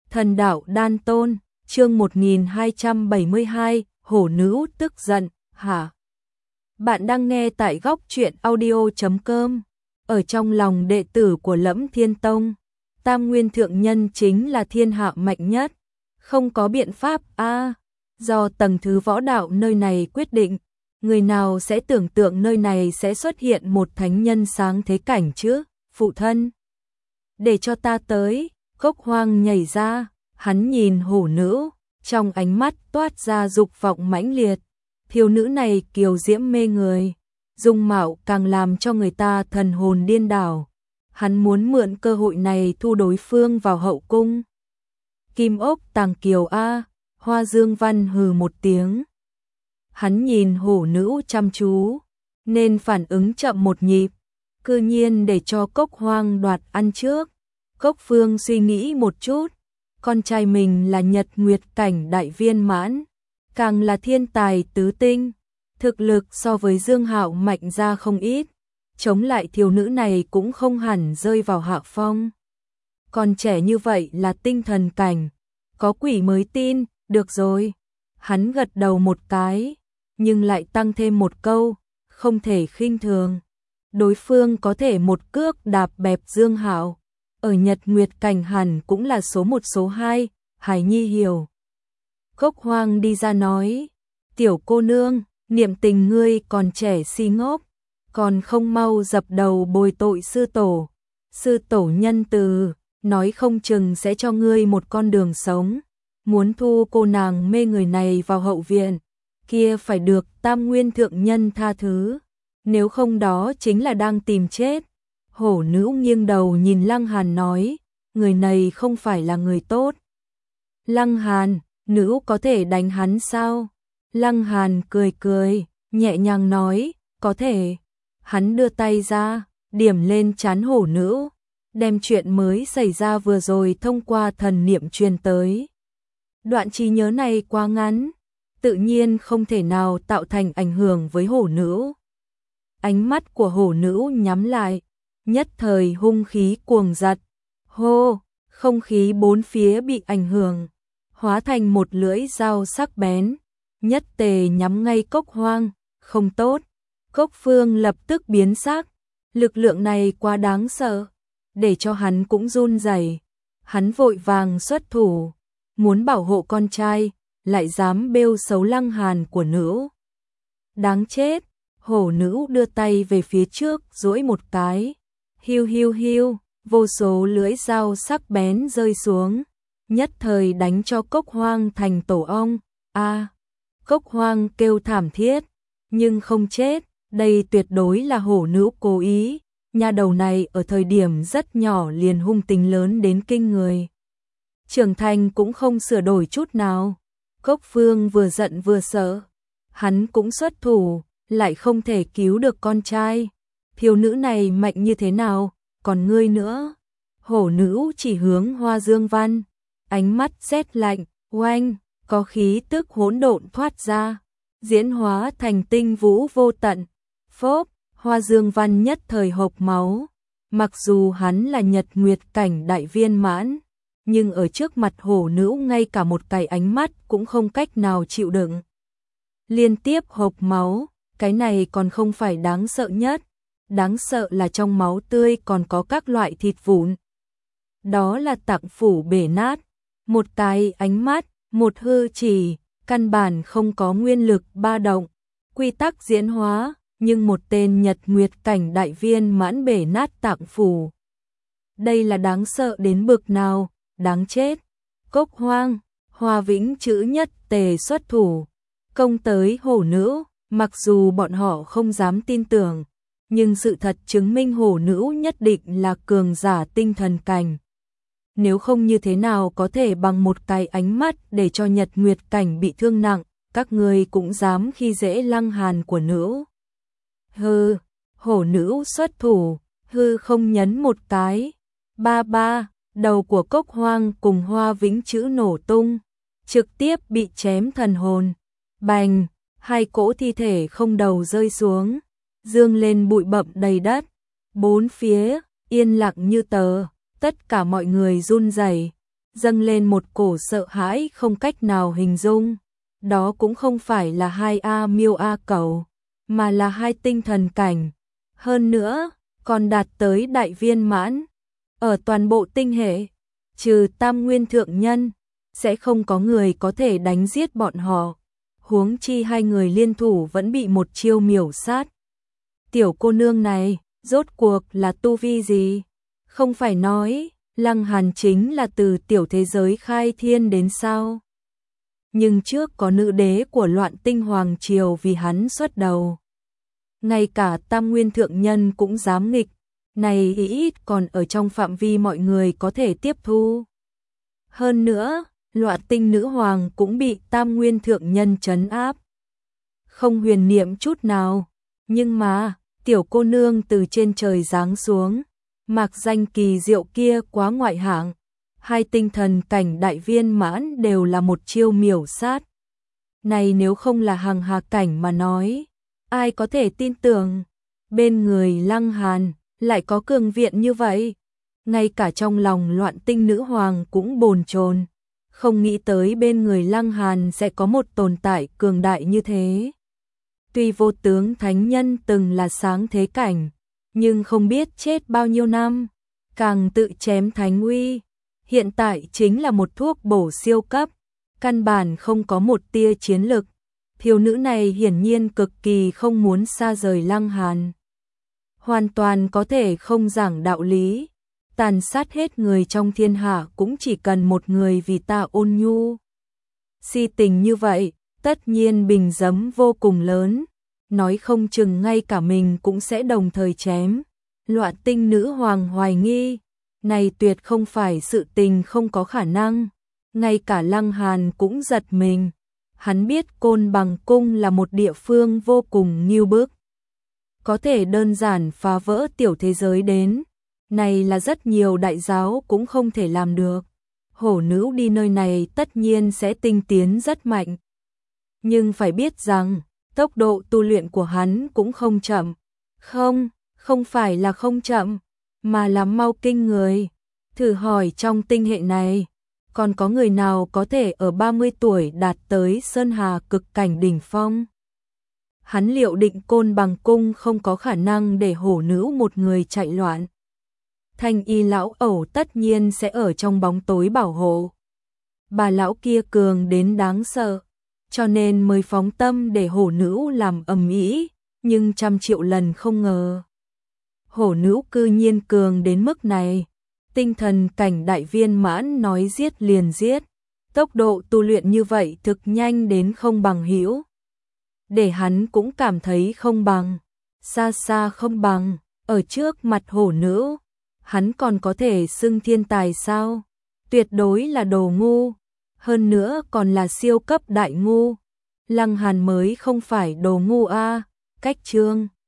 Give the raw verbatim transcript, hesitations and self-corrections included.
Thần đạo đan tôn, chương một nghìn hai trăm bảy mươi hai, hổ nữ tức giận, hả? Bạn đang nghe tại góc truyện audio chấm com. Ở trong lòng đệ tử của Lẫm Thiên Tông, Tam Nguyên Thượng Nhân chính là thiên hạ mạnh nhất. Không có biện pháp a à, do tầng thứ võ đạo nơi này quyết định. Người nào sẽ tưởng tượng nơi này sẽ xuất hiện một thánh nhân sáng thế cảnh chứ? Phụ thân, để cho ta tới. Cốc Hoang nhảy ra, hắn nhìn hổ nữ, trong ánh mắt toát ra dục vọng mãnh liệt. Thiếu nữ này kiều diễm mê người, dung mạo càng làm cho người ta thần hồn điên đảo. Hắn muốn mượn cơ hội này thu đối phương vào hậu cung. Kim ốc tàng kiều a, Hoa Dương Văn hừ một tiếng. Hắn nhìn hổ nữ chăm chú, nên phản ứng chậm một nhịp, cư nhiên để cho Cốc Hoang đoạt ăn trước. Cốc Phương suy nghĩ một chút, con trai mình là Nhật Nguyệt cảnh đại viên mãn, càng là thiên tài tứ tinh, thực lực so với Dương Hạo mạnh ra không ít, chống lại thiếu nữ này cũng không hẳn rơi vào hạ phong. Còn trẻ như vậy là tinh thần cảnh, có quỷ mới tin, được rồi. Hắn gật đầu một cái, nhưng lại tăng thêm một câu, không thể khinh thường. Đối phương có thể một cước đạp bẹp Dương Hạo, ở Nhật Nguyệt cảnh hẳn cũng là số một số hai, Hải Nhi hiểu. Cốc Hoang đi ra nói, tiểu cô nương, niệm tình ngươi còn trẻ si ngốc, còn không mau dập đầu bồi tội sư tổ. Sư tổ nhân từ, nói không chừng sẽ cho ngươi một con đường sống. Muốn thu cô nàng mê người này vào hậu viện, kia phải được Tam Nguyên Thượng Nhân tha thứ, nếu không đó chính là đang tìm chết. Hổ nữ nghiêng đầu nhìn Lăng Hàn nói, người này không phải là người tốt. Lăng Hàn, nữ có thể đánh hắn sao? Lăng Hàn cười cười, nhẹ nhàng nói, có thể. Hắn đưa tay ra, điểm lên trán hổ nữ, đem chuyện mới xảy ra vừa rồi thông qua thần niệm truyền tới. Đoạn trí nhớ này quá ngắn, tự nhiên không thể nào tạo thành ảnh hưởng với hổ nữ. Ánh mắt của hổ nữ nhắm lại, nhất thời hung khí cuồng giật. Hô, không khí bốn phía bị ảnh hưởng, hóa thành một lưỡi dao sắc bén, nhất tề nhắm ngay Cốc Hoang. Không tốt. Cốc Phương lập tức biến sắc, lực lượng này quá đáng sợ, để cho hắn cũng run rẩy. Hắn vội vàng xuất thủ, muốn bảo hộ con trai, lại dám bêu xấu Lăng Hàn của nữ. Đáng chết. Hổ nữ đưa tay về phía trước duỗi một cái, hiu hiu hiu, vô số lưỡi dao sắc bén rơi xuống, nhất thời đánh cho Cốc Hoang thành tổ ong. A, à, Cốc Hoang kêu thảm thiết, nhưng không chết. Đây tuyệt đối là hổ nữ cố ý, nha đầu này ở thời điểm rất nhỏ liền hung tính lớn đến kinh người, trưởng thành cũng không sửa đổi chút nào. Cốc Phương vừa giận vừa sợ, hắn cũng xuất thủ, lại không thể cứu được con trai. Thiếu nữ này mạnh như thế nào, còn ngươi nữa? Hổ nữ chỉ hướng Hoa Dương Văn, ánh mắt rét lạnh, oanh, có khí tức hỗn độn thoát ra, diễn hóa thành tinh vũ vô tận. Phốp, Hoa Dương Văn nhất thời hộc máu. Mặc dù hắn là Nhật Nguyệt cảnh đại viên mãn, nhưng ở trước mặt hổ nữ ngay cả một cái ánh mắt cũng không cách nào chịu đựng. Liên tiếp hộc máu. Cái này còn không phải đáng sợ nhất, đáng sợ là trong máu tươi còn có các loại thịt vụn. Đó là tạng phủ bể nát, một cái ánh mắt, một hư chỉ, căn bản không có nguyên lực ba động, quy tắc diễn hóa, nhưng một tên Nhật Nguyệt cảnh đại viên mãn bể nát tạng phủ. Đây là đáng sợ đến bực nào, đáng chết. Cốc Hoang, Hoa Vĩnh chữ nhất tề xuất thủ, công tới hổ nữ. Mặc dù bọn họ không dám tin tưởng, nhưng sự thật chứng minh hổ nữ nhất định là cường giả tinh thần cảnh. Nếu không như thế nào có thể bằng một cái ánh mắt để cho Nhật Nguyệt cảnh bị thương nặng, các người cũng dám khi dễ Lăng Hàn của nữ. Hừ, hổ nữ xuất thủ, hư không nhấn một cái. Ba ba, đầu của Cốc Hoang cùng Hoa Vĩnh chữ nổ tung, trực tiếp bị chém thần hồn. Bành! Hai cỗ thi thể không đầu rơi xuống, dương lên bụi bặm đầy đất. Bốn phía, yên lặng như tờ, tất cả mọi người run rẩy. dâng lên một cổ sợ hãi không cách nào hình dung. Đó cũng không phải là hai A miêu A cầu, mà là hai tinh thần cảnh. Hơn nữa, còn đạt tới đại viên mãn. Ở toàn bộ tinh hệ, trừ Tam Nguyên Thượng Nhân, sẽ không có người có thể đánh giết bọn họ. Huống chi hai người liên thủ vẫn bị một chiêu miểu sát. Tiểu cô nương này, rốt cuộc là tu vi gì? Không phải nói, Lăng Hàn chính là từ tiểu thế giới khai thiên đến sao? Nhưng trước có nữ đế của Loạn Tinh Hoàng Triều vì hắn xuất đầu. Ngay cả Tam Nguyên Thượng Nhân cũng dám nghịch, này ít còn ở trong phạm vi mọi người có thể tiếp thu. Hơn nữa, Loạn Tinh Nữ Hoàng cũng bị Tam Nguyên Thượng Nhân trấn áp. Không huyền niệm chút nào, nhưng mà, tiểu cô nương từ trên trời giáng xuống, mặc danh kỳ diệu kia quá ngoại hạng. Hai tinh thần cảnh đại viên mãn đều là một chiêu miểu sát. Này nếu không là hàng hà cảnh mà nói, ai có thể tin tưởng, bên người Lăng Hàn lại có cường viện như vậy. Ngay cả trong lòng Loạn Tinh Nữ Hoàng cũng bồn chồn, không nghĩ tới bên người Lăng Hàn sẽ có một tồn tại cường đại như thế. Tuy vô tướng thánh nhân từng là sáng thế cảnh, nhưng không biết chết bao nhiêu năm, càng tự chém thánh uy. Hiện tại chính là một thuốc bổ siêu cấp, căn bản không có một tia chiến lực. Thiếu nữ này hiển nhiên cực kỳ không muốn xa rời Lăng Hàn. Hoàn toàn có thể không giảng đạo lý, tàn sát hết người trong thiên hạ cũng chỉ cần một người vì ta ôn nhu. Si tình như vậy, tất nhiên bình giấm vô cùng lớn, nói không chừng ngay cả mình cũng sẽ đồng thời chém. Loạn Tinh Nữ Hoàng hoài nghi, này tuyệt không phải sự tình không có khả năng. Ngay cả Lăng Hàn cũng giật mình, hắn biết Côn Bằng Cung là một địa phương vô cùng nghiêu bức, có thể đơn giản phá vỡ tiểu thế giới đến, này là rất nhiều đại giáo cũng không thể làm được. Hổ nữ đi nơi này tất nhiên sẽ tinh tiến rất mạnh, nhưng phải biết rằng tốc độ tu luyện của hắn cũng không chậm. Không, không phải là không chậm, mà là mau kinh người. Thử hỏi trong tinh hệ này, còn có người nào có thể ở ba mươi tuổi đạt tới Sơn Hà cực cảnh đỉnh phong? Hắn liệu định Côn Bằng Cung không có khả năng để hổ nữ một người chạy loạn. Thanh y lão ẩu tất nhiên sẽ ở trong bóng tối bảo hộ. Bà lão kia cường đến đáng sợ, cho nên mới phóng tâm để hổ nữ làm ầm ĩ, nhưng trăm triệu lần không ngờ. Hổ nữ cư nhiên cường đến mức này, tinh thần cảnh đại viên mãn nói giết liền giết, tốc độ tu luyện như vậy thực nhanh đến không bằng hữu. Để hắn cũng cảm thấy không bằng, xa xa không bằng, ở trước mặt hổ nữ, hắn còn có thể xưng thiên tài sao? Tuyệt đối là đồ ngu, hơn nữa còn là siêu cấp đại ngu. Lăng Hàn mới không phải đồ ngu a. Cách chương